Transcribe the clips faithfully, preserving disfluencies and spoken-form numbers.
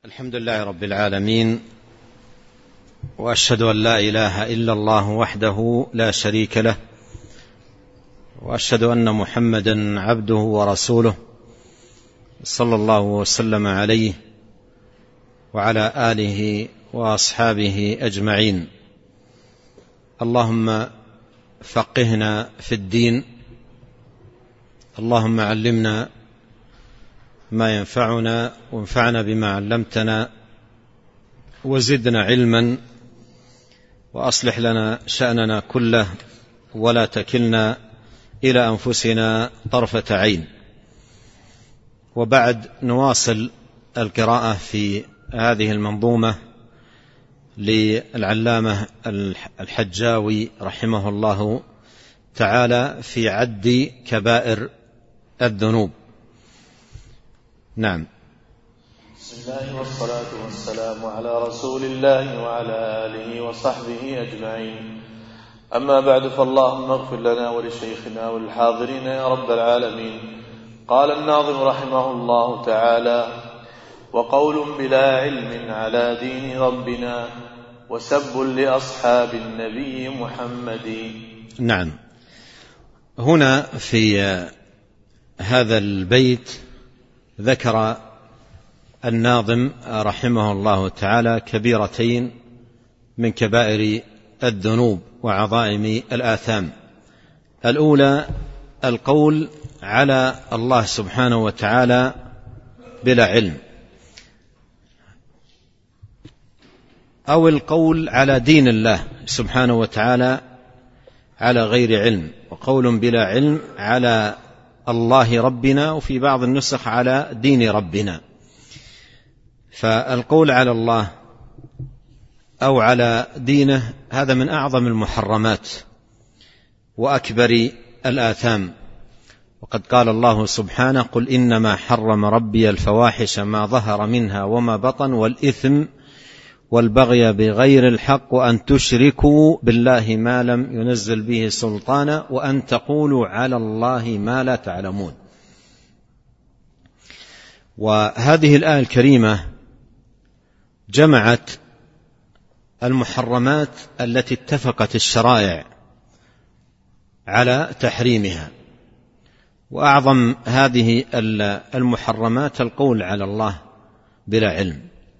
الحمد لله رب العالمين، وأشهد أن لا إله إلا الله وحده لا شريك له، وأشهد أن محمدا عبده ورسوله صلى الله وسلم عليه وعلى آله وأصحابه أجمعين. اللهم فقهنا في الدين، اللهم علمنا ما ينفعنا وانفعنا بما علمتنا وزدنا علما، وأصلح لنا شأننا كله ولا تكلنا إلى أنفسنا طرفة عين. وبعد، نواصل القراءة في هذه المنظومة للعلامة الحجاوي رحمه الله تعالى في عد كبائر الذنوب. نعم. بسم الله والصلاة والسلام على رسول الله وعلى آله وصحبه أجمعين. أما بعد، فاللهم اغفر لنا ولشيخنا وللحاضرين يا رب العالمين. قال الناظم رحمه الله تعالى: وقول بلا علم على دين ربنا، وسب لأصحاب النبي محمد. نعم. هنا في هذا البيت ذكر الناظم رحمه الله تعالى كبيرتين من كبائر الذنوب وعظائم الآثام. الأولى القول على الله سبحانه وتعالى بلا علم، أو القول على دين الله سبحانه وتعالى على غير علم، وقول بلا علم على الله ربنا، وفي بعض النسخ على دين ربنا. فالقول على الله أو على دينه هذا من أعظم المحرمات وأكبر الآثام. وقد قال الله سبحانه: قل إنما حرم ربي الفواحش ما ظهر منها وما بطن والإثم والبغي بغير الحق وأن تشركوا بالله ما لم ينزل به سلطانا وأن تقولوا على الله ما لا تعلمون. وهذه الآية الكريمة جمعت المحرمات التي اتفقت الشرائع على تحريمها، وأعظم هذه المحرمات القول على الله بلا علم،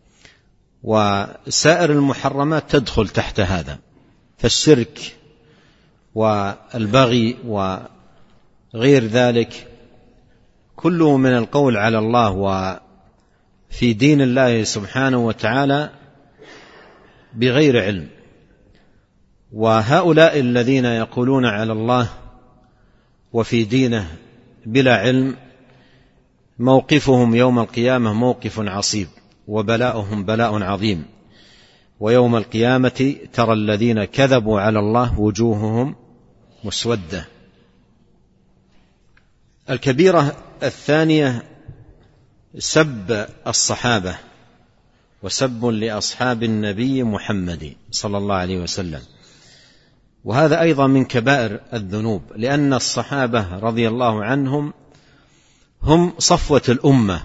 وسائر المحرمات تدخل تحت هذا، فالشرك والبغي وغير ذلك كله من القول على الله وفي دين الله سبحانه وتعالى بغير علم. وهؤلاء الذين يقولون على الله وفي دينه بلا علم موقفهم يوم القيامة موقف عصيب، وبلاؤهم بلاء عظيم. ويوم القيامة ترى الذين كذبوا على الله وجوههم مسودة. الكبيرة الثانية سب الصحابة وسب لأصحاب النبي محمد صلى الله عليه وسلم، وهذا أيضا من كبائر الذنوب، لأن الصحابة رضي الله عنهم هم صفوة الأمة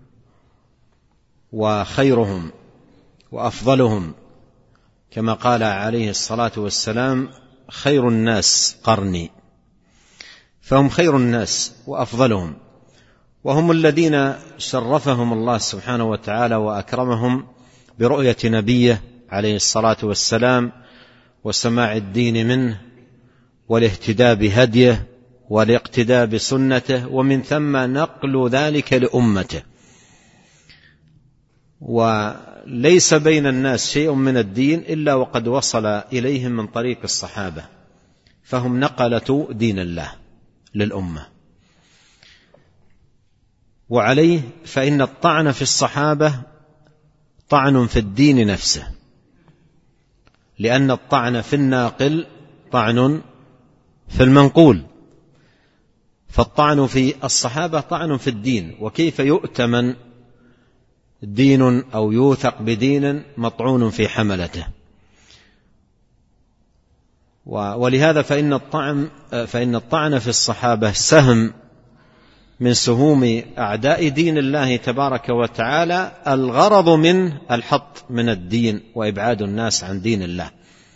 وخيرهم وأفضلهم، كما قال عليه الصلاة والسلام: خير الناس قرني. فهم خير الناس وأفضلهم، وهم الذين شرفهم الله سبحانه وتعالى وأكرمهم برؤية نبيه عليه الصلاة والسلام وسماع الدين منه والاهتداء بهديه والاقتداء بسنته، ومن ثم نقل ذلك لأمته. وليس بين الناس شيء من الدين إلا وقد وصل إليهم من طريق الصحابة، فهم نقلة دين الله للأمة. وعليه فإن الطعن في الصحابة طعن في الدين نفسه، لأن الطعن في الناقل طعن في المنقول، فالطعن في الصحابة طعن في الدين. وكيف يؤتمن دين أو يوثق بدين مطعون في حملته؟ ولهذا فإن الطعن, فإن الطعن في الصحابة سهم من سهوم أعداء دين الله تبارك وتعالى الغرض منه الحط من الدين وإبعاد الناس عن دين الله.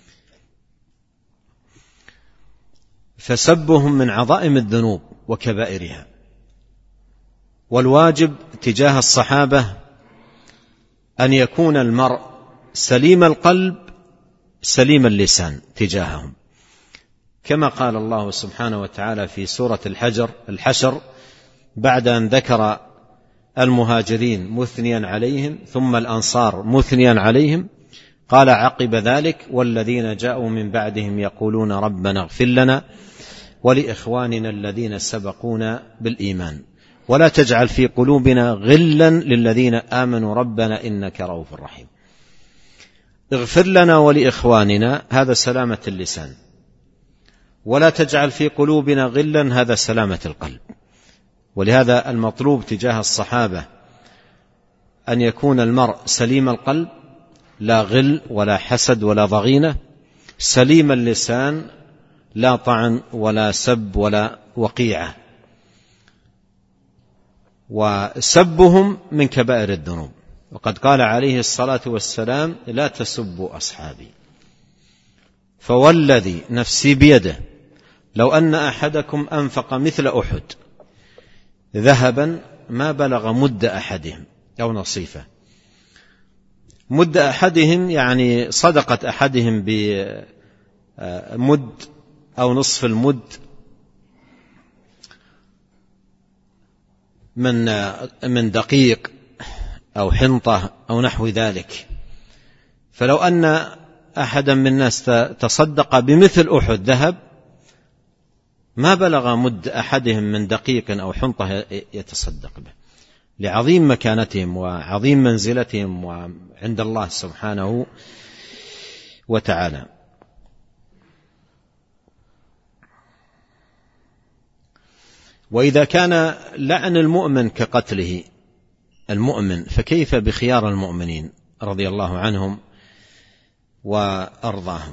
فسبهم من عظائم الذنوب وكبائرها، والواجب تجاه الصحابة أن يكون المرء سليم القلب سليم اللسان تجاههم، كما قال الله سبحانه وتعالى في سورة الحجر الحشر بعد أن ذكر المهاجرين مثنيا عليهم ثم الأنصار مثنيا عليهم، قال عقب ذلك: والذين جاءوا من بعدهم يقولون ربنا اغفر لنا ولإخواننا الذين سبقونا بالإيمان ولا تجعل في قلوبنا غلا للذين آمنوا ربنا إنك رؤوف رحيم. اغفر لنا ولإخواننا هذا سلامة اللسان، ولا تجعل في قلوبنا غلا هذا سلامة القلب. ولهذا المطلوب تجاه الصحابة أن يكون المرء سليم القلب، لا غل ولا حسد ولا ضغينة، سليم اللسان، لا طعن ولا سب ولا وقيعة. وسبهم من كبائر الذنوب، وقد قال عليه الصلاة والسلام: لا تسبوا أصحابي، فوالذي نفسي بيده لو أن أحدكم أنفق مثل أحد ذهبا ما بلغ مد أحدهم أو نصيفه. مد أحدهم يعني صدقة أحدهم بمد أو نصف المد من من دقيق أو حنطة أو نحو ذلك. فلو أن أحدا من الناس تصدق بمثل أحد ذهب ما بلغ مد أحدهم من دقيق أو حنطة يتصدق به، لعظيم مكانتهم وعظيم منزلتهم عند الله سبحانه وتعالى. وإذا كان لعن المؤمن كقتله المؤمن فكيف بخيار المؤمنين رضي الله عنهم وأرضاهم.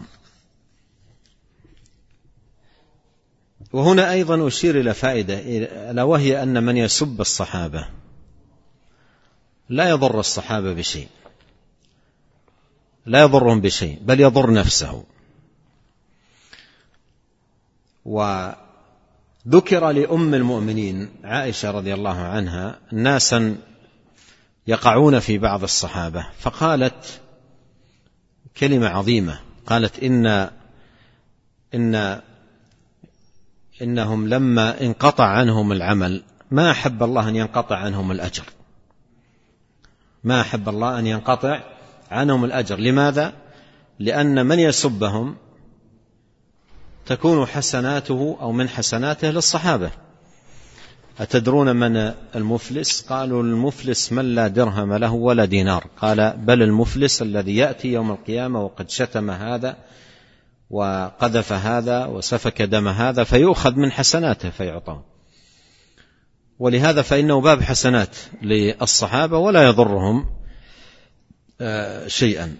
وهنا أيضا أشير إلى فائدة، ألا وهي أن من يسب الصحابة لا يضر الصحابة بشيء، لا يضرهم بشيء، بل يضر نفسه. وذكر لأم المؤمنين عائشة رضي الله عنها ناسا يقعون في بعض الصحابة، فقالت كلمة عظيمة، قالت إن إن إنهم لما انقطع عنهم العمل ما أحب الله أن ينقطع عنهم الأجر، ما أحب الله أن ينقطع عنهم الأجر. لماذا؟ لأن من يسبهم تكون حسناته أو من حسناته للصحابة. أتدرون من المفلس؟ قالوا المفلس من لا درهم له ولا دينار. قال بل المفلس الذي يأتي يوم القيامة وقد شتم هذا وقذف هذا وسفك دم هذا فيؤخذ من حسناته فيعطاه. ولهذا فإنه باب حسنات للصحابة ولا يضرهم شيئا.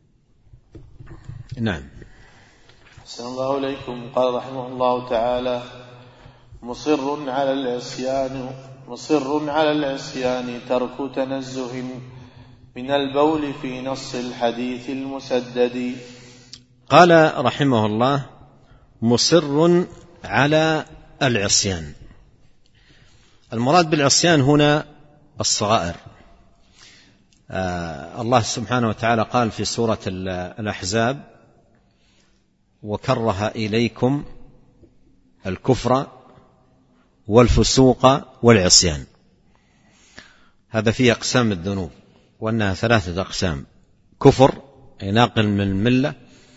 نعم. أحسن الله إليكم. قال رحمه الله تعالى: مصر على العصيان مصر على العصيان ترك تنزه من البول في نص الحديث المسدد. قال رحمه الله: مصر على العصيان. المراد بالعصيان هنا الصغائر. آه الله سبحانه وتعالى قال في سورة الأحزاب: وكره إليكم الكفر والفسوق والعصيان. هذا فيه أقسام الذنوب، وأنها ثلاثة أقسام: كفر ناقل من الملة،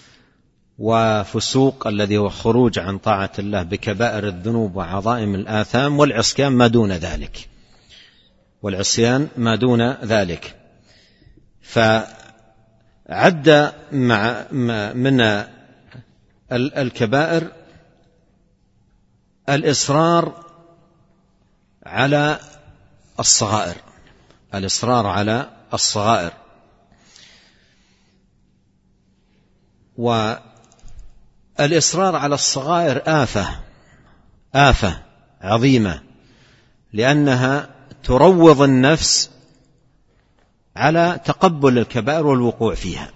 وفسوق الذي هو خروج عن طاعة الله بكبائر الذنوب وعظائم الآثام، والعصيان ما دون ذلك والعصيان ما دون ذلك. فعد مع من الكبائر الإصرار على الصغائر، الإصرار على الصغائر. والإصرار على الصغائر آفة آفة عظيمة لأنها تروض النفس على تقبل الكبائر والوقوع فيها،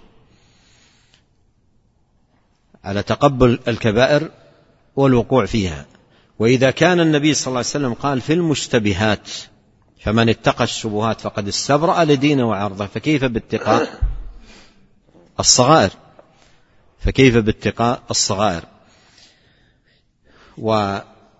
على تقبل الكبائر والوقوع فيها. وإذا كان النبي صلى الله عليه وسلم قال في المشتبهات فمن اتقى الشبهات فقد استبرأ لدينه وعرضه، فكيف باتقاء الصغائر فكيف باتقاء الصغائر و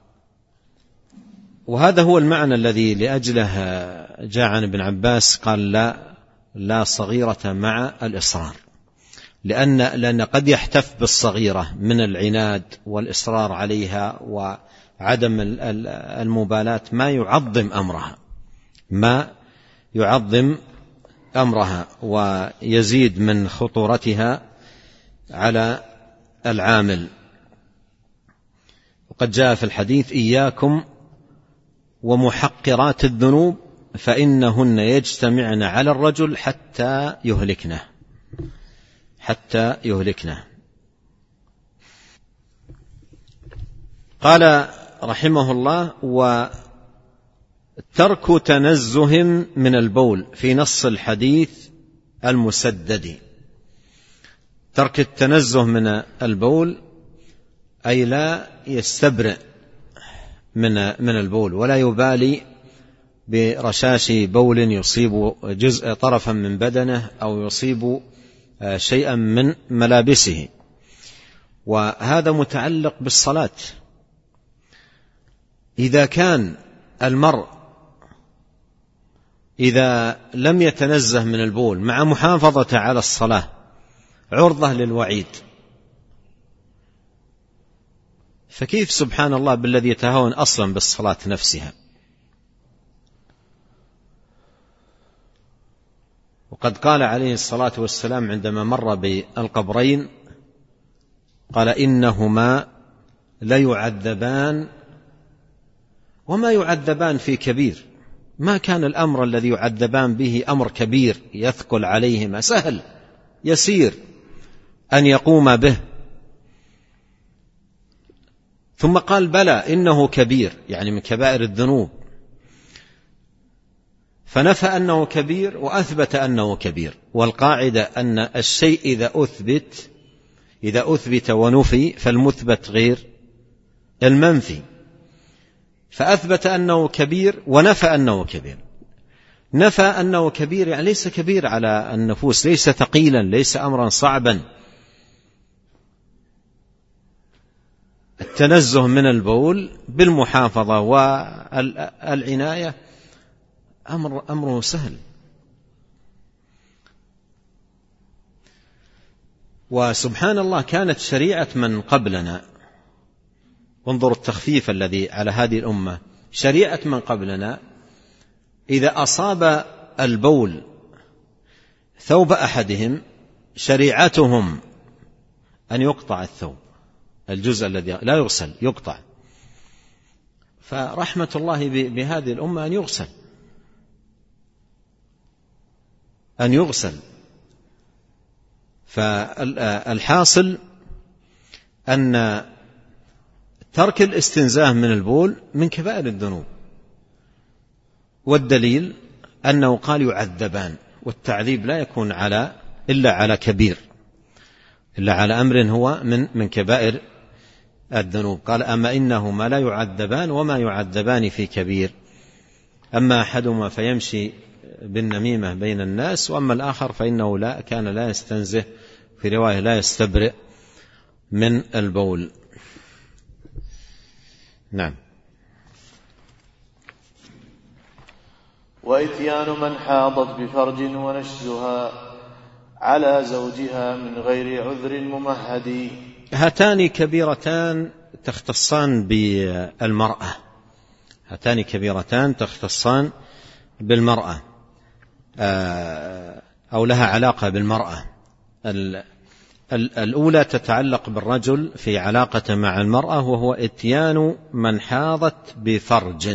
وهذا هو المعنى الذي لأجله جاء عن ابن عباس قال لا لا صغيرة مع الإصرار، لأن لأن قد يحتف بالصغيرة من العناد والإصرار عليها وعدم المبالاة ما يعظم أمرها ما يعظم أمرها ويزيد من خطورتها على العامل. وقد جاء في الحديث إياكم ومحقرات الذنوب فإنهن يجتمعن على الرجل حتى يهلكنه حتى يهلكنه. قال رحمه الله: وترك تنزه من البول في نص الحديث المسدد. ترك التنزه من البول أي لا يستبرئ من من البول ولا يبالي برشاش بول يصيب جزء طرفا من بدنه أو يصيب شيئا من ملابسه. وهذا متعلق بالصلاة. إذا كان المرء إذا لم يتنزه من البول مع محافظة على الصلاة عرضة للوعيد، فكيف سبحان الله بالذي يتهاون أصلا بالصلاة نفسها؟ وقد قال عليه الصلاة والسلام عندما مر بالقبرين قال: إنهما ليعذبان وما يعذبان في كبير. ما كان الأمر الذي يعذبان به أمر كبير يثقل عليهما، سهل يسير أن يقوم به. ثم قال: بلى إنه كبير، يعني من كبائر الذنوب، فنفى أنه كبير وأثبت أنه كبير. والقاعدة أن الشيء إذا أثبت إذا أثبت ونفي فالمثبت غير المنفي، فأثبت أنه كبير ونفى أنه كبير. نفى أنه كبير يعني ليس كبير على النفوس، ليس ثقيلا، ليس أمرا صعبا. التنزه من البول بالمحافظة والعناية أمر أمره سهل. وسبحان الله كانت شريعة من قبلنا، انظر التخفيف الذي على هذه الأمة، شريعة من قبلنا إذا أصاب البول ثوب أحدهم شريعتهم أن يقطع الثوب، الجزء الذي لا يغسل يقطع. فرحمة الله بهذه الأمة أن يغسل أن يغسل فالحاصل أن ترك الاستنزاه من البول من كبائر الذنوب. والدليل أنه قال يعذبان، والتعذيب لا يكون على إلا على كبير، إلا على أمر هو من من كبائر الذنوب. قال: أما إنهما لا يعذبان وما يعذبان في كبير، أما أحدهما فيمشي بالنميمة بين الناس، وأما الآخر فإنه لا كان لا يستنزه، في رواية لا يستبرئ من البول. نعم. وإتيان من حاضت بفرج ونشزها على زوجها من غير عذر ممهد. هاتان كبيرتان تختصان بالمرأة، هاتان كبيرتان تختصان بالمرأة أو لها علاقة بالمرأة. الأولى تتعلق بالرجل في علاقة مع المرأة، وهو إتيان من حاضت بفرج.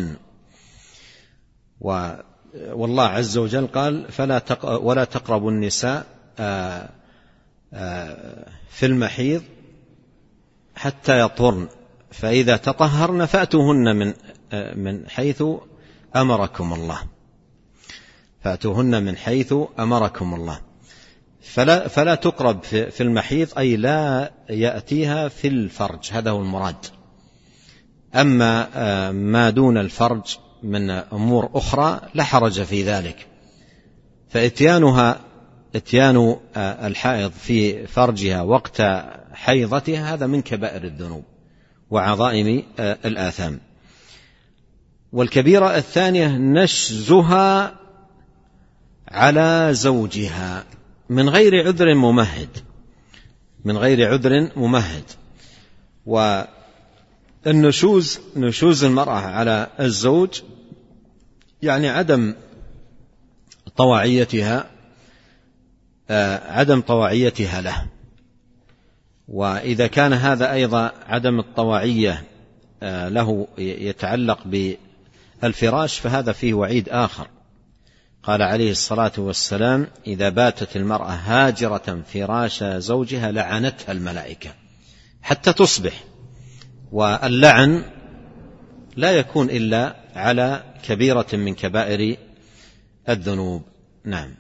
والله عز وجل قال: فلا ولا تقربوا النساء في المحيض حتى يطهرن، فإذا تطهرن فأتوهن من من حيث أمركم الله، فأتوهن من حيث أمركم الله. فلا, فلا تقرب في المحيض، أي لا يأتيها في الفرج، هذا هو المراد. أما ما دون الفرج من أمور أخرى لا حرج في ذلك، فإتيانها إتيان الحائض في فرجها وقت حيضتها هذا من كبائر الذنوب وعظائم الآثام. والكبيرة الثانية نشزها على زوجها من غير عذر ممهد، من غير عذر ممهد. والنشوز نشوز المرأة على الزوج يعني عدم طواعيتها عدم طواعيتها له. وإذا كان هذا أيضا عدم الطواعية له يتعلق بالفراش فهذا فيه وعيد آخر. قال عليه الصلاة والسلام: إذا باتت المرأة هاجرة فراش زوجها لعنتها الملائكة حتى تصبح. واللعن لا يكون إلا على كبيرة من كبائر الذنوب. نعم.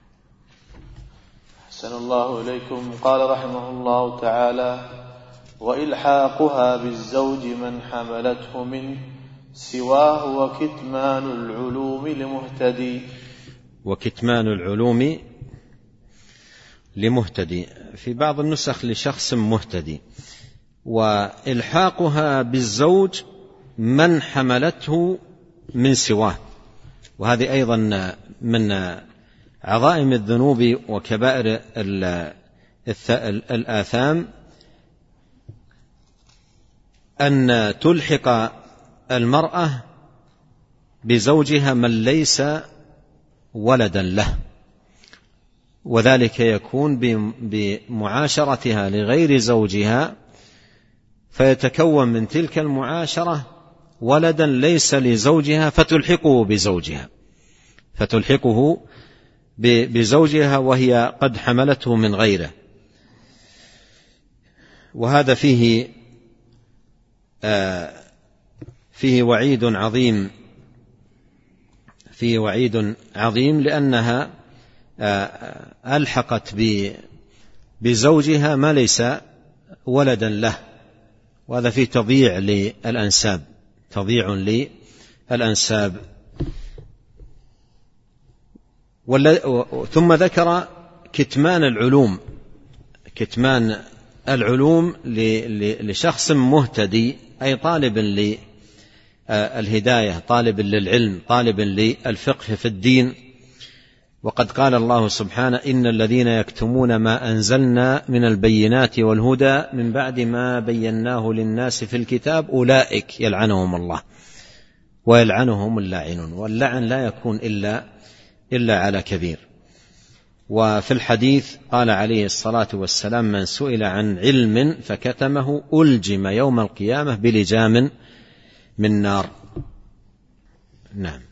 أحسن الله إليكم. قال رحمه الله تعالى: وإلحاقها بالزوج من حملته من سواه وكتمان العلوم لمهتدي. وكتمان العلوم لمهتدي، في بعض النسخ لشخص مهتدي. وإلحاقها بالزوج من حملته من سواه، وهذه أيضا من عظائم الذنوب وكبائر الآثام، أن تلحق المرأة بزوجها من ليس ولدا له، وذلك يكون بمعاشرتها لغير زوجها، فيتكون من تلك المعاشرة ولدا ليس لزوجها فتلحقه بزوجها فتلحقه بزوجها وهي قد حملته من غيره. وهذا فيه آه فيه وعيد عظيم فيه وعيد عظيم لأنها آه ألحقت بزوجها ما ليس ولدا له، وهذا فيه تضييع للأنساب تضييع للأنساب. ثم ذكر كتمان العلوم كتمان العلوم لشخص مهتدي، أي طالب للهداية، طالب للعلم، طالب للفقه في الدين. وقد قال الله سبحانه: إن الذين يكتمون ما أنزلنا من البينات والهدى من بعد ما بيناه للناس في الكتاب أولئك يلعنهم الله ويلعنهم اللاعنون. واللعن لا يكون إلا إلا على كبير. وفي الحديث قال عليه الصلاة والسلام: من سئل عن علم فكتمه ألجم يوم القيامة بلجام من نار. نعم.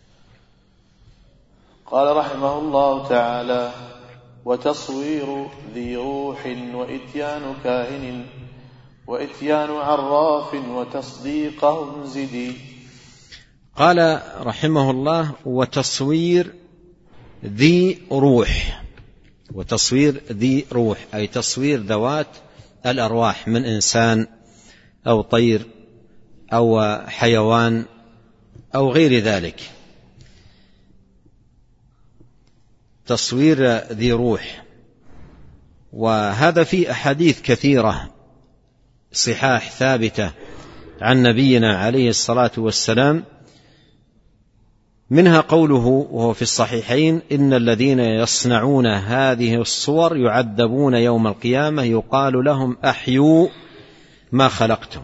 قال رحمه الله تعالى: وتصوير ذي روح وإتيان كاهن وإتيان عراف وتصديقهم زدي. قال رحمه الله: وتصوير ذي روح وتصوير ذي روح أي تصوير ذوات الأرواح من إنسان أو طير أو حيوان أو غير ذلك. تصوير ذي روح، وهذا في أحاديث كثيرة صحاح ثابتة عن نبينا عليه الصلاة والسلام، منها قوله وهو في الصحيحين: إن الذين يصنعون هذه الصور يعذبون يوم القيامة يقال لهم أحيوا ما خلقتم.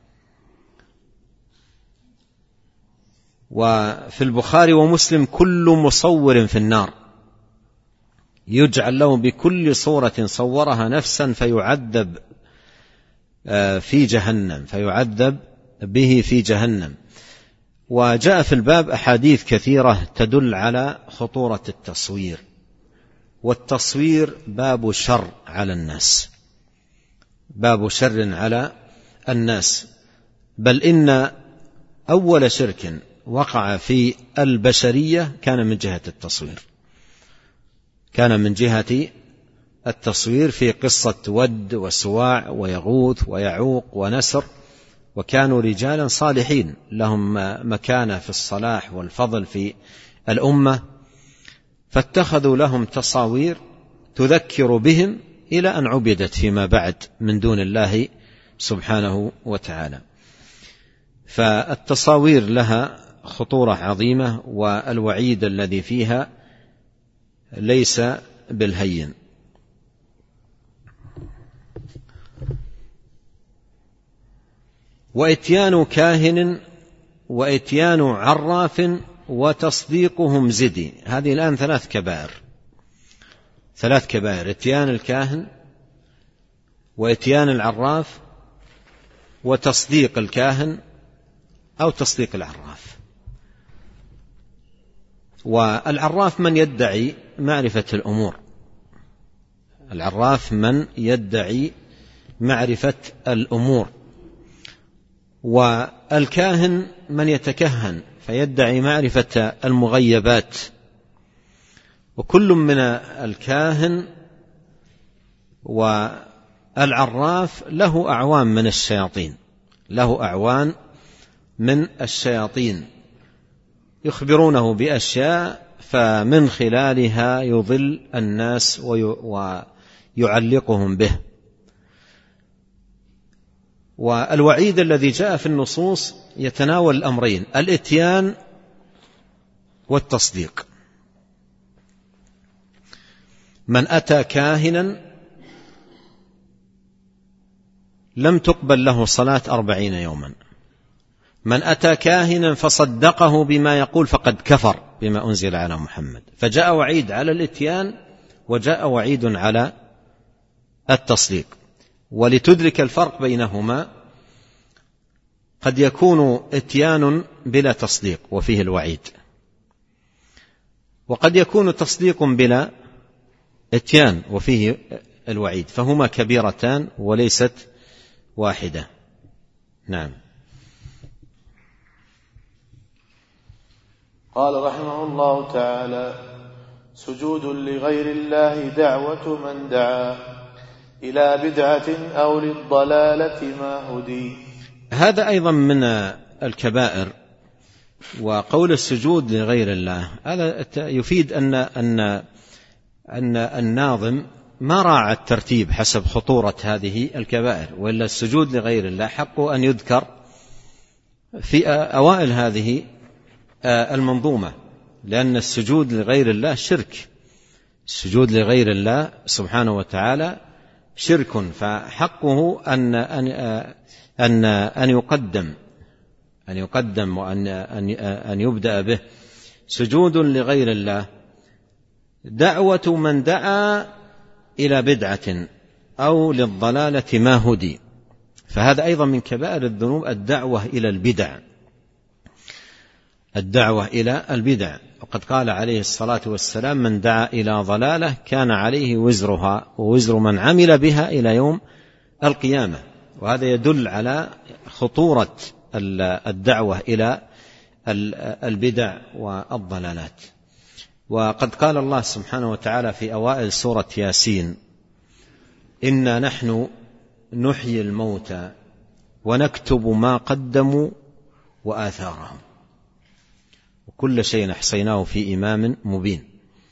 وفي البخاري ومسلم: كل مصور في النار، يجعل له بكل صورة صورها نفسا فيعذب في جهنم فيعذب به في جهنم. وجاء في الباب أحاديث كثيرة تدل على خطورة التصوير، والتصوير باب شر على الناس باب شر على الناس بل إن أول شرك وقع في البشرية كان من جهة التصوير، كان من جهة التصوير في قصة ود وسواع ويغوث ويعوق ونسر، وكانوا رجالا صالحين لهم مكانة في الصلاح والفضل في الأمة، فاتخذوا لهم تصاوير تذكر بهم إلى أن عبدت فيما بعد من دون الله سبحانه وتعالى. فالتصاوير لها خطورة عظيمة، والوعيد الذي فيها ليس بالهين. وإتيان كاهن وإتيان عراف وتصديقهم زدي، هذه الآن ثلاث كبائر، ثلاث كبائر: إتيان الكاهن وإتيان العراف وتصديق الكاهن أو تصديق العراف. والعراف من يدعي معرفة الأمور، العراف من يدعي معرفة الأمور، والكاهن من يتكهن فيدعي معرفة المغيبات. وكل من الكاهن والعراف له أعوان من الشياطين، له أعوان من الشياطين يخبرونه بأشياء فمن خلالها يضل الناس ويعلقهم به. والوعيد الذي جاء في النصوص يتناول الأمرين: الإتيان والتصديق. من أتى كاهنا لم تقبل له صلاة أربعين يوما، من أتى كاهنا فصدقه بما يقول فقد كفر بما أنزل على محمد. فجاء وعيد على الإتيان وجاء وعيد على التصديق. ولتدرك الفرق بينهما، قد يكون إتيان بلا تصديق وفيه الوعيد، وقد يكون تصديق بلا إتيان وفيه الوعيد، فهما كبيرتان وليست واحدة. نعم. قال رحمه الله تعالى: سجود لغير الله دعوة من دعا إلى بدعة أو للضلالة ما هدي. هذا أيضا من الكبائر. وقول السجود لغير الله هذا يفيد أن أن أن الناظم ما راعى الترتيب حسب خطورة هذه الكبائر، وإلا السجود لغير الله حقه أن يذكر في أوائل هذه المنظومة، لأن السجود لغير الله شرك، السجود لغير الله سبحانه وتعالى شرك، فحقه أن أن أن أن يقدم أن يقدم وأن أن أن يبدأ به. سجود لغير الله دعوة من دعا إلى بدعة أو للضلالة ما هدي، فهذا أيضا من كبائر الذنوب، الدعوة إلى البدع، الدعوة إلى البدع. وقد قال عليه الصلاة والسلام: من دعا إلى ضلالة كان عليه وزرها ووزر من عمل بها إلى يوم القيامة. وهذا يدل على خطورة الدعوة إلى البدع والضلالات. وقد قال الله سبحانه وتعالى في أوائل سورة ياسين: إنا نحن نحيي الموتى ونكتب ما قدموا وآثارهم وكل شيء أحصيناه في إمام مبين.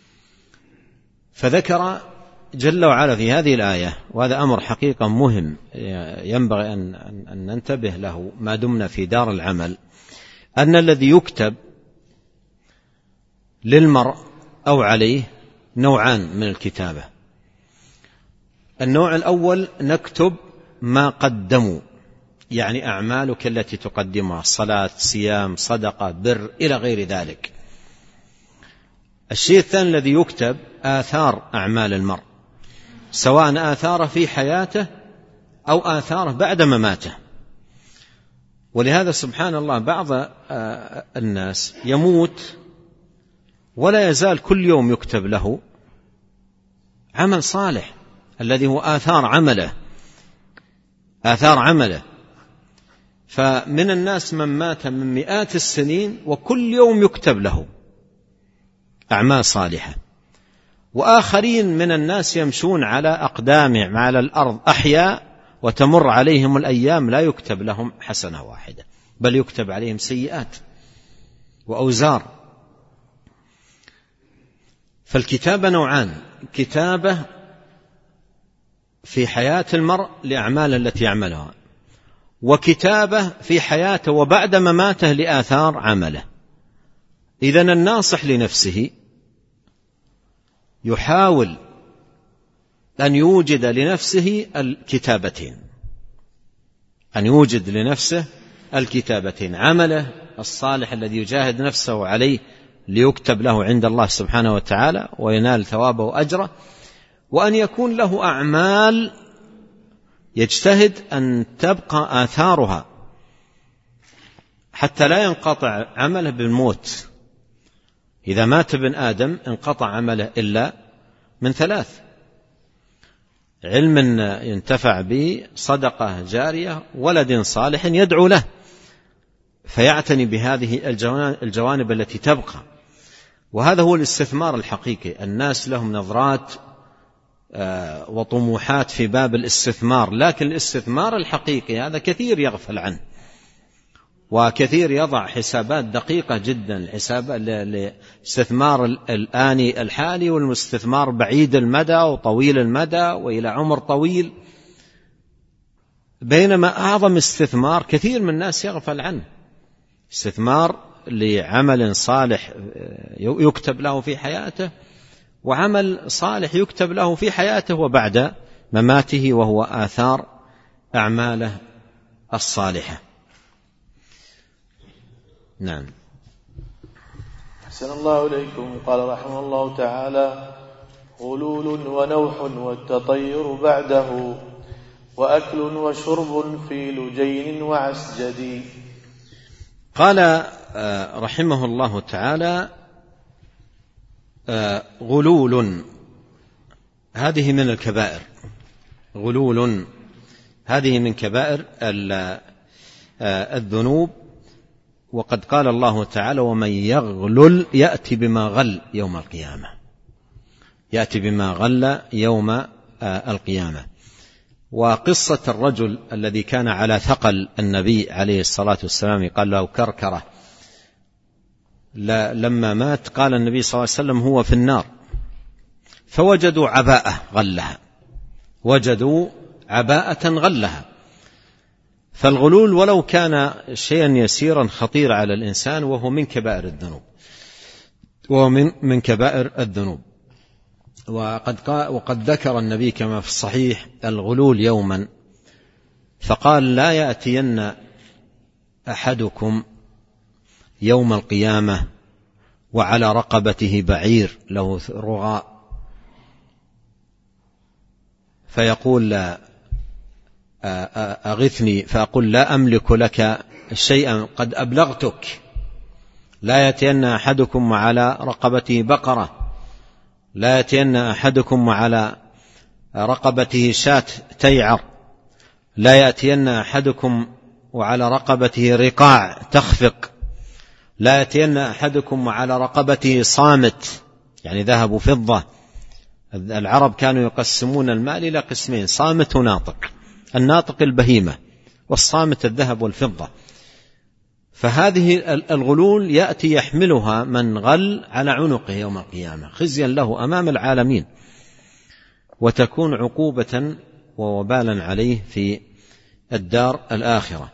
فذكر جل وعلا في هذه الآية، وهذا أمر حقيقة مهم ينبغي أن ننتبه له ما دمنا في دار العمل، أن الذي يكتب للمرء أو عليه نوعان من الكتابة. النوع الأول نكتب ما قدموا، يعني أعمالك التي تقدمها، صلاة، صيام، صدقة، بر، إلى غير ذلك. الشيء الثاني الذي يكتب آثار أعمال المرء، سواء آثاره في حياته أو آثاره بعد مماته. ولهذا سبحان الله بعض الناس يموت ولا يزال كل يوم يكتب له عمل صالح الذي هو آثار عمله، آثار عمله. فمن الناس من مات من مئات السنين وكل يوم يكتب له أعمال صالحة، وآخرين من الناس يمشون على أقدامهم على الأرض أحياء وتمر عليهم الأيام لا يكتب لهم حسنة واحدة، بل يكتب عليهم سيئات وأوزار. فالكتابة نوعان: كتابة في حياة المرء لأعمال التي يعملها، وكتابة في حياته وبعد مماته لآثار عمله. إذن الناصح لنفسه يحاول أن يوجد لنفسه الكتابتين، أن يوجد لنفسه الكتابتين: عمله الصالح الذي يجاهد نفسه عليه ليكتب له عند الله سبحانه وتعالى وينال ثوابه وأجره، وأن يكون له أعمال يجتهد أن تبقى آثارها حتى لا ينقطع عمله بالموت. إذا مات ابن آدم انقطع عمله إلا من ثلاث: علم ينتفع به، صدقة جارية، ولد صالح يدعو له. فيعتني بهذه الجوانب التي تبقى، وهذا هو الاستثمار الحقيقي. الناس لهم نظرات وطموحات في باب الاستثمار، لكن الاستثمار الحقيقي هذا كثير يغفل عنه، وكثير يضع حسابات دقيقة جدا، حساب الاستثمار الآني الحالي والاستثمار بعيد المدى وطويل المدى وإلى عمر طويل، بينما أعظم استثمار كثير من الناس يغفل عنه: استثمار لعمل صالح يكتب له في حياته، وعمل صالح يكتب له في حياته وبعد مماته، وهو آثار أعماله الصالحة. نعم. أحسن الله إليكم. قال رحمه الله تعالى: غلول ونوح والتطير بعده، وأكل وشرب في لجين وعسجد. قال رحمه الله تعالى: غلول هذه من الكبائر، غلول هذه من كبائر الذنوب. وقد قال الله تعالى: ومن يغلل يأتي بما غل يوم القيامة، يأتي بما غل يوم القيامة. وقصة الرجل الذي كان على ثقل النبي عليه الصلاة والسلام قال له كركرة، لما مات قال النبي صلى الله عليه وسلم هو في النار، فوجدوا عباءة غلها، وجدوا عباءة غلها. فالغلول ولو كان شيئا يسيرا خطير على الإنسان، وهو من كبائر الذنوب، وهو من من كبائر الذنوب. وقد وقد ذكر النبي كما في الصحيح الغلول يوما، فقال: لا يأتين أحدكم يوم القيامة وعلى رقبته بعير له رغاء، فيقول: أغثني، فأقول: لا أملك لك شيئا قد أبلغتك. لا يأتين أحدكم وعلى رقبته بقرة، لا يأتين أحدكم وعلى رقبته شاة تيعر، لا يأتين أحدكم وعلى رقبته رقاع تخفق، لا يأتين أحدكم وعلى رقبته صامت، يعني ذهب وفضة. العرب كانوا يقسمون المال إلى قسمين: صامت وناطق. الناطق البهيمة، والصامت الذهب والفضة. فهذه الغلول يأتي يحملها من غل على عنقه يوم القيامة خزيا له أمام العالمين، وتكون عقوبة ووبالا عليه في الدار الآخرة.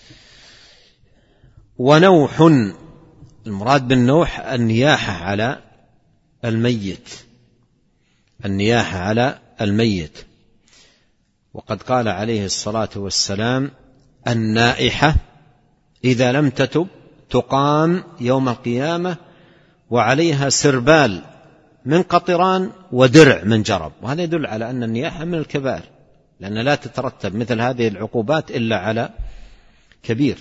ونوح، المراد بالنوح النياحة على الميت، النياحة على الميت. وقد قال عليه الصلاة والسلام: النائحة إذا لم تتب تقام يوم القيامة وعليها سربال من قطران ودرع من جرب. وهذا يدل على أن النياحة من الكبائر، لأن لا تترتب مثل هذه العقوبات إلا على كبير.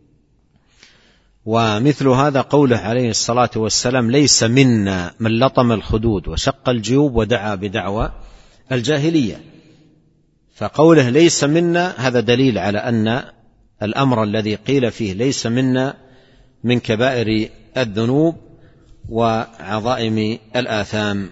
ومثل هذا قوله عليه الصلاة والسلام: ليس منا من لطم الخدود وشق الجيوب ودعا بدعوى الجاهلية. فقوله ليس منا هذا دليل على أن الأمر الذي قيل فيه ليس منا من كبائر الذنوب وعظائم الآثام.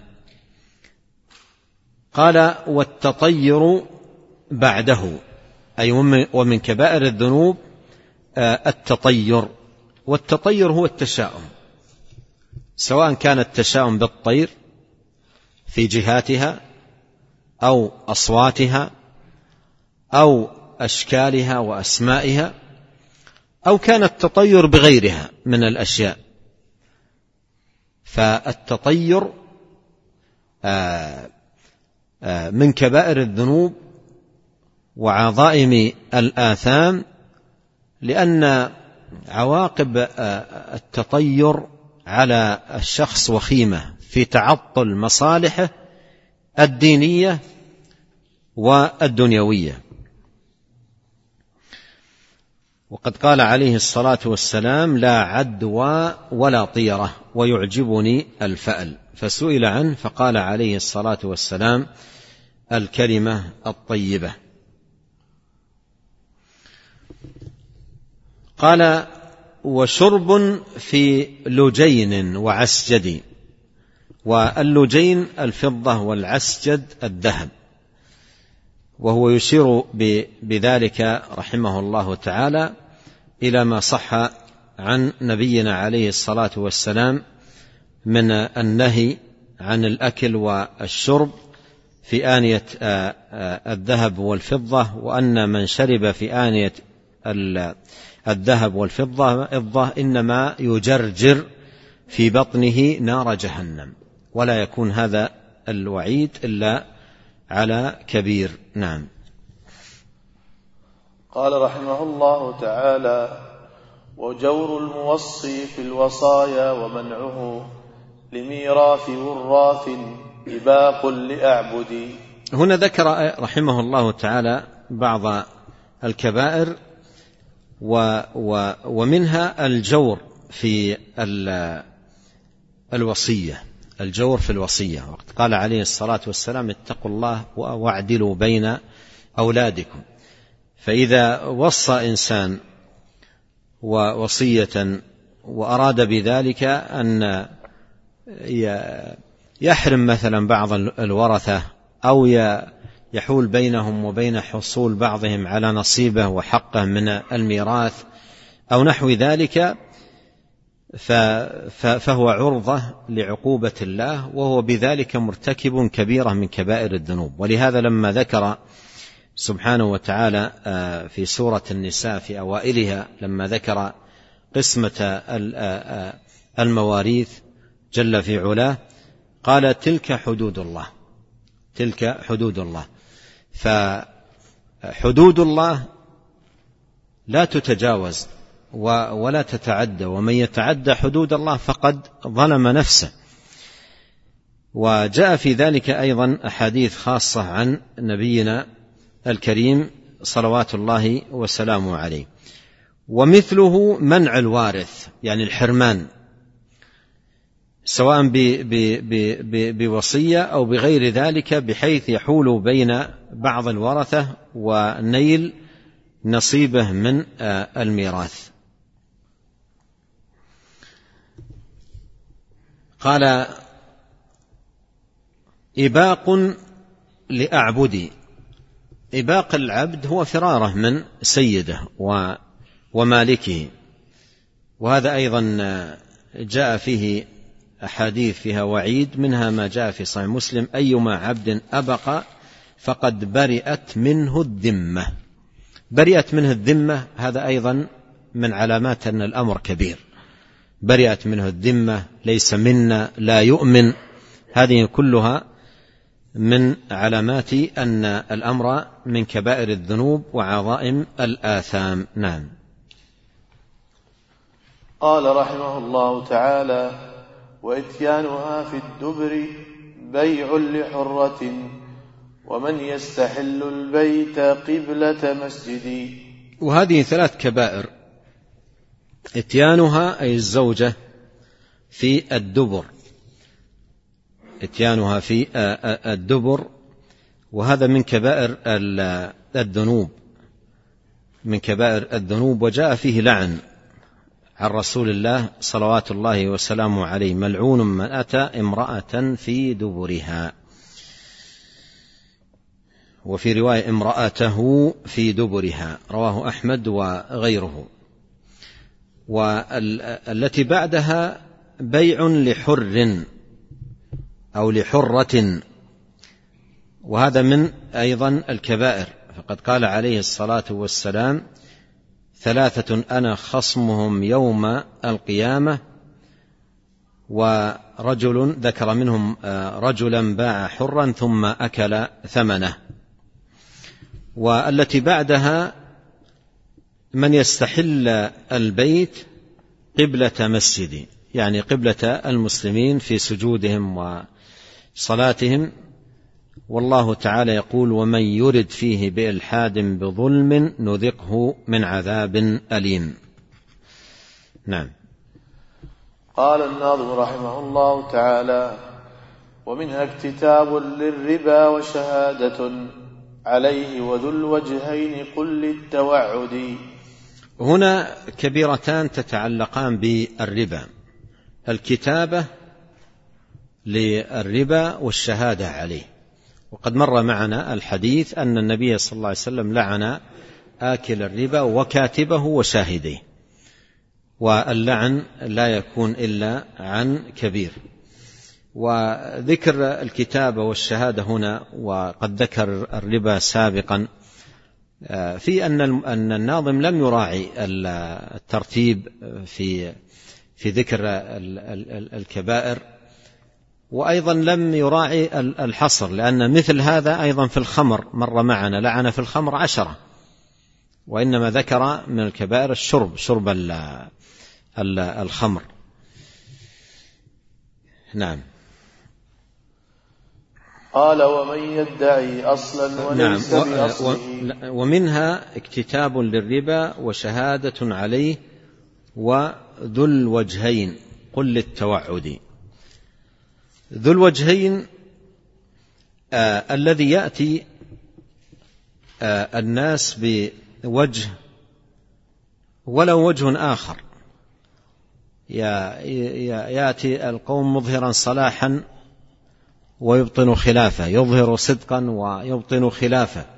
قال والتطير بعده، أي ومن كبائر الذنوب التطير. والتطير هو التشاؤم، سواء كان التشاؤم بالطير في جهاتها أو أصواتها أو أشكالها وأسمائها، أو كان التطير بغيرها من الأشياء. فالتطير من كبائر الذنوب وعظائم الآثام، لأن عواقب التطير على الشخص وخيمة في تعطل مصالحه الدينية والدنيوية. وقد قال عليه الصلاة والسلام لا عدوى ولا طيرة ويعجبني الفأل، فسئل عنه فقال عليه الصلاة والسلام الكلمة الطيبة. قال وشرب في لجين وعسجد، واللجين الفضة والعسجد الذهب، وهو يشير بذلك رحمه الله تعالى إلى ما صح عن نبينا عليه الصلاة والسلام من النهي عن الأكل والشرب في آنية الذهب والفضة، وأن من شرب في آنية الذهب والفضة إنما يجرجر في بطنه نار جهنم، ولا يكون هذا الوعيد إلا على كبير. نعم. قال رحمه الله تعالى وجور الموصي في الوصايا ومنعه لميراث وراث إباق لأعبد. هنا ذكر رحمه الله تعالى بعض الكبائر و و ومنها الجور في الوصية، الجور في الوصية. وقد قال عليه الصلاة والسلام اتقوا الله واعدلوا بين أولادكم. فإذا وصى إنسان ووصية وأراد بذلك أن يحرم مثلا بعض الورثة أو يحول بينهم وبين حصول بعضهم على نصيبه وحقه من الميراث أو نحو ذلك، فهو عرضة لعقوبة الله، وهو بذلك مرتكب كبيرة من كبائر الذنوب. ولهذا لما ذكر سبحانه وتعالى في سورة النساء في أوائلها لما ذكر قسمة المواريث جل في علاه قال تلك حدود الله، تلك حدود الله. فحدود الله لا تتجاوز ولا تتعدى، ومن يتعدى حدود الله فقد ظلم نفسه. وجاء في ذلك أيضا أحاديث خاصة عن نبينا الكريم صلوات الله وسلامه عليه. ومثله منع الوارث، يعني الحرمان، سواء بوصية أو بغير ذلك، بحيث يحول بين بعض الورثة ونيل نصيبه من الميراث. قال إباق لأعبدي. إباق العبد هو فراره من سيده ومالكه، وهذا أيضا جاء فيه أحاديث فيها وعيد، منها ما جاء في صحيح مسلم أيما عبد أبق فقد برئت منه الذمة. برئت منه الذمة هذا أيضا من علامات أن الأمر كبير. برئت منه الذمة، ليس منا، لا يؤمن، هذه كلها من علامات أن الأمر من كبائر الذنوب وعظائم الآثام. نعم. قال رحمه الله تعالى وإتيانها في الدبر بيع لحرة ومن يستحل البيت قبلة مسجدي. وهذه ثلاث كبائر. إتيانها أي الزوجة في الدبر، إتيانها في الدبر، وهذا من كبائر الذنوب، من كبائر الذنوب، وجاء فيه لعن عن رسول الله صلوات الله وسلامه عليه: ملعون من أتى امرأة في دبرها، وفي رواية امرأته في دبرها، رواه أحمد وغيره. والتي بعدها بيع لحر أو لحرة، وهذا من أيضا الكبائر، فقد قال عليه الصلاة والسلام: ثلاثة أنا خصمهم يوم القيامة، ورجل ذكر منهم رجلا باع حرا ثم أكل ثمنه. والتي بعدها من يستحل البيت قبلة مسجد، يعني قبلة المسلمين في سجودهم وصلاتهم، والله تعالى يقول: ومن يرد فيه بإلحاد بظلم نذقه من عذاب أليم. نعم. قال الناظم رحمه الله تعالى: ومنها اكتتاب للربا وشهادة عليه وذو الوجهين قل للتوعد. هنا كبيرتان تتعلقان بالربا: الكتابة للربا والشهادة عليه. وقد مر معنا الحديث أن النبي صلى الله عليه وسلم لعن آكل الربا وكاتبه وشاهديه، واللعن لا يكون إلا عن كبير. وذكر الكتابة والشهادة هنا، وقد ذكر الربا سابقا، في أن الناظم لم يراعي الترتيب في في ذكر الكبائر، وأيضا لم يراعي الحصر، لأن مثل هذا أيضا في الخمر مر معنا، لعن في الخمر عشرة، وإنما ذكر من الكبائر الشرب، شرب الخمر. نعم. قال: ومن يدعي أصلا وليس نعم. بأصله. ومنها اكتتاب للربا وشهادة عليه وذو الوجهين قل للتوعد. ذو الوجهين آه الذي يأتي آه الناس بوجه ولو وجه آخر، يأتي القوم مظهرا صلاحا ويبطن خلافه، يظهر صدقا ويبطن خلافه.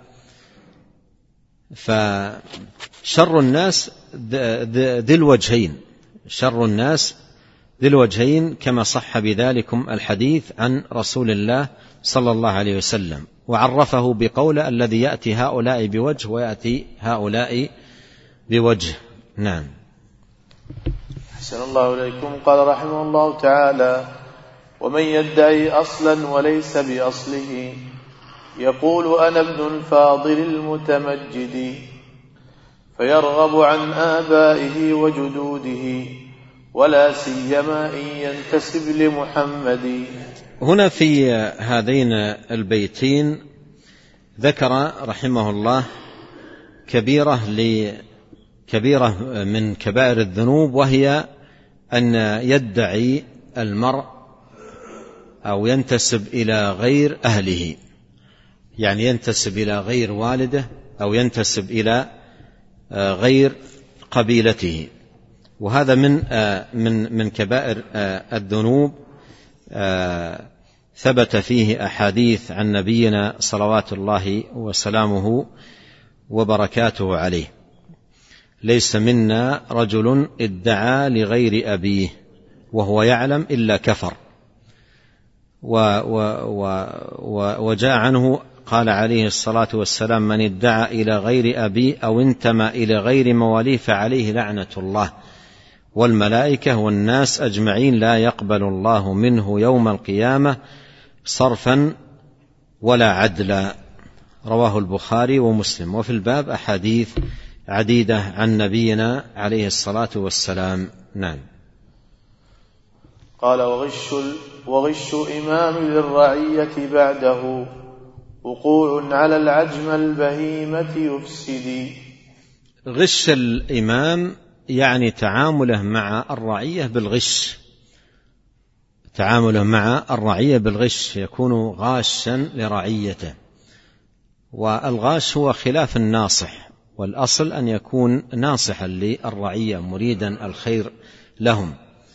فشر الناس ذي الوجهين، شر الناس ذي الوجهين، كما صح بذلكم الحديث عن رسول الله صلى الله عليه وسلم، وعرفه بقوله: الذي يأتي هؤلاء بوجه ويأتي هؤلاء بوجه. نعم. أحسن الله إليكم. قال رحمه الله تعالى: ومن يدعي أصلا وليس بأصله يقول أنا ابن الفاضل المتمجد، فيرغب عن آبائه وجدوده ولا سيما إن ينتسب لمحمد. هنا في هذين البيتين ذكر رحمه الله كبيرة كبيرة من كبائر الذنوب، وهي أن يدعي المرء أو ينتسب إلى غير أهله، يعني ينتسب إلى غير والده أو ينتسب إلى غير قبيلته، وهذا من من من كبائر الذنوب. ثبت فيه أحاديث عن نبينا صلوات الله وسلامه وبركاته عليه: ليس منا رجل ادعى لغير أبيه وهو يعلم إلا كفر. و و و وجاء عنه قال عليه الصلاة والسلام: من ادعى إلى غير أبيه أو انتمى إلى غير مواليه فعليه لعنة الله والملائكة والناس أجمعين، لا يقبل الله منه يوم القيامة صرفا ولا عدلا. رواه البخاري ومسلم. وفي الباب أحاديث عديدة عن نبينا عليه الصلاة والسلام. نعم. قال: وغش, وغش إمام للرعية بعده وقوع على العجم البهيمة يفسد. غش الإمام يعني تعامله مع الرعية بالغش، تعامله مع الرعية بالغش، يكون غاشا لرعيته. والغاش هو خلاف الناصح، والأصل أن يكون ناصحا للرعية مريدا الخير لهم.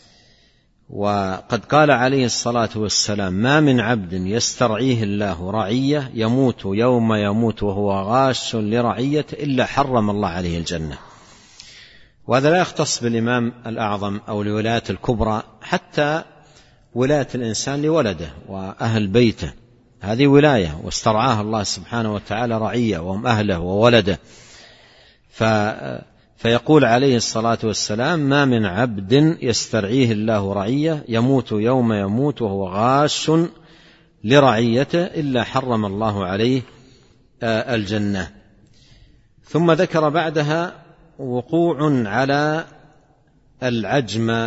وقد قال عليه الصلاة والسلام: ما من عبد يسترعيه الله رعية يموت يوم يموت وهو غاش لرعية إلا حرم الله عليه الجنة. وهذا لا يختص بالإمام الأعظم أو لولاية الكبرى، حتى ولاية الإنسان لولده وأهل بيته هذه ولاية، واسترعاها الله سبحانه وتعالى رعية وهم أهله وولده. ف فيقول عليه الصلاة والسلام: ما من عبد يسترعيه الله رعية يموت يوم يموت وهو غاش لرعيته إلا حرم الله عليه الجنة. ثم ذكر بعدها: وقوع على العجم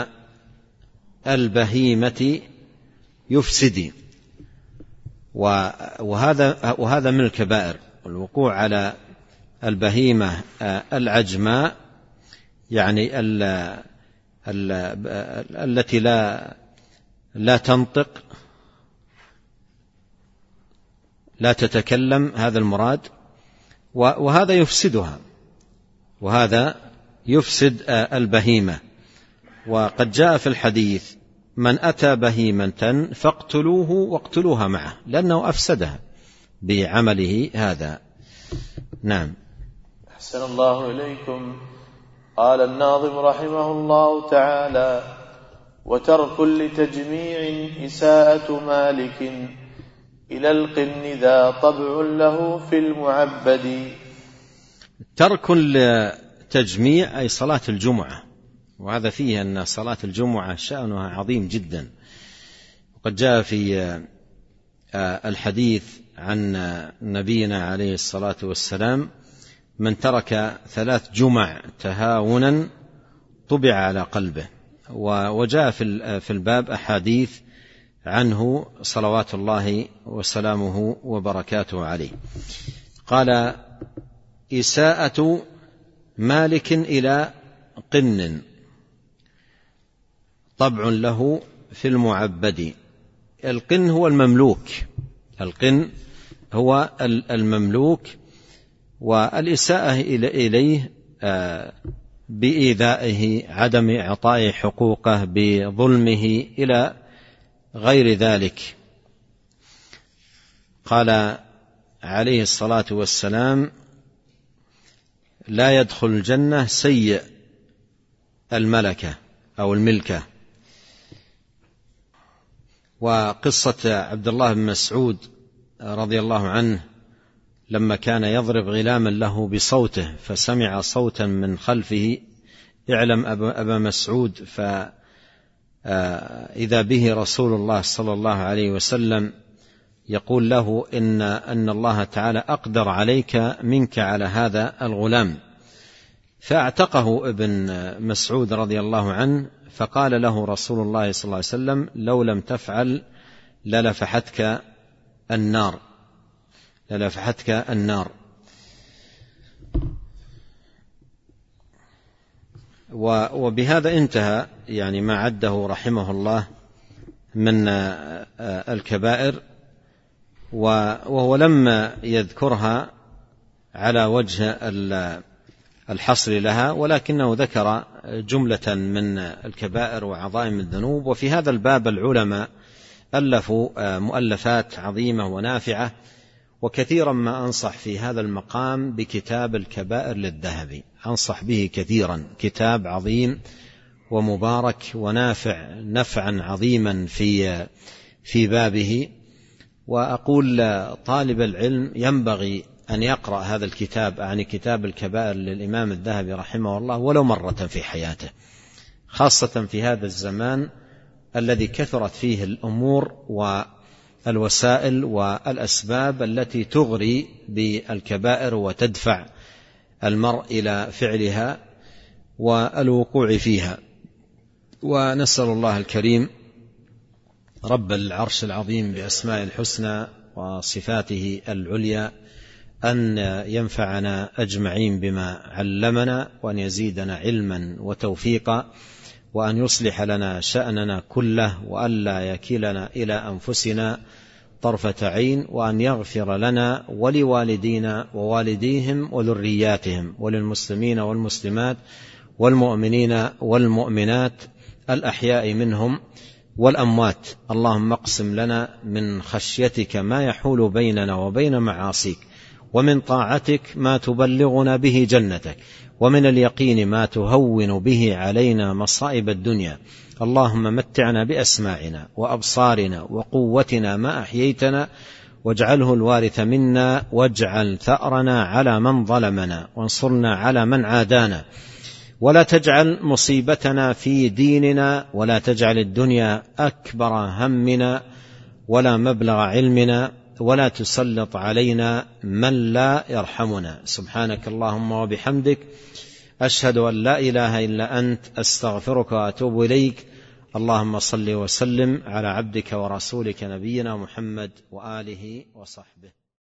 البهيمة يفسد. وهذا وهذا من الكبائر، الوقوع على البهيمة العجماء، يعني ال ال التي لا لا تنطق لا تتكلم، هذا المراد. وهذا يفسدها، وهذا يفسد البهيمة. وقد جاء في الحديث: من أتى بهيمة فاقتلوه واقتلوها معه، لأنه أفسدها بعمله هذا. نعم. أحسن الله إليكم. قال الناظم رحمه الله تعالى: وترك لتجميع إساءة مالك إلى القن ذا طبع له في المعبد. ترك التجميع أي صلاة الجمعة، وهذا فيه أن صلاة الجمعة شأنها عظيم جدا. وقد جاء في الحديث عن نبينا عليه الصلاة والسلام: من ترك ثلاث جمع تهاونا طبع على قلبه. وجاء في الباب أحاديث عنه صلوات الله وسلامه وبركاته عليه. قال: إساءة مالك إلى قن طبع له في المعبد. القن هو المملوك، القن هو المملوك، والإساءة إليه بإيذائه، عدم إعطائه حقوقه، بظلمه، إلى غير ذلك. قال عليه الصلاة والسلام: لا يدخل الجنة سيء الملكة أو الملكة. وقصة عبد الله بن مسعود رضي الله عنه لما كان يضرب غلاما له بصوته، فسمع صوتا من خلفه: اعلم أبا مسعود، فإذا به رسول الله صلى الله عليه وسلم يقول له إن, أن الله تعالى أقدر عليك منك على هذا الغلام. فاعتقه ابن مسعود رضي الله عنه، فقال له رسول الله صلى الله عليه وسلم: لو لم تفعل للفحتك النار للفحتك النار. وبهذا انتهى يعني ما عده رحمه الله من الكبائر، وهو لما يذكرها على وجه الحصر لها، ولكنه ذكر جملة من الكبائر وعظائم الذنوب. وفي هذا الباب العلماء ألفوا مؤلفات عظيمة ونافعة، وكثيرا ما أنصح في هذا المقام بكتاب الكبائر للذهبي، أنصح به كثيرا، كتاب عظيم ومبارك ونافع نفعا عظيما في في بابه. وأقول طالب العلم ينبغي أن يقرأ هذا الكتاب، يعني كتاب الكبائر للإمام الذهبي رحمه الله، ولو مرة في حياته، خاصة في هذا الزمان الذي كثرت فيه الأمور والوسائل والأسباب التي تغري بالكبائر وتدفع المرء إلى فعلها والوقوع فيها. ونسأل الله الكريم رب العرش العظيم بأسماء الحسنى وصفاته العليا أن ينفعنا أجمعين بما علمنا، وأن يزيدنا علما وتوفيقا، وأن يصلح لنا شأننا كله، وألا يكلنا إلى أنفسنا طرفة عين، وأن يغفر لنا ولوالدينا ووالديهم وذرياتهم وللمسلمين والمسلمات والمؤمنين والمؤمنات الأحياء منهم والأموات. اللهم اقسم لنا من خشيتك ما يحول بيننا وبين معاصيك، ومن طاعتك ما تبلغنا به جنتك، ومن اليقين ما تهون به علينا مصائب الدنيا. اللهم متعنا بأسماعنا وأبصارنا وقوتنا ما أحييتنا، واجعله الوارث منا، واجعل ثأرنا على من ظلمنا، وانصرنا على من عادانا، ولا تجعل مصيبتنا في ديننا، ولا تجعل الدنيا أكبر همنا ولا مبلغ علمنا، ولا تسلط علينا من لا يرحمنا. سبحانك اللهم وبحمدك، أشهد أن لا إله إلا أنت، أستغفرك وأتوب إليك. اللهم صل وسلم على عبدك ورسولك نبينا محمد وآله وصحبه.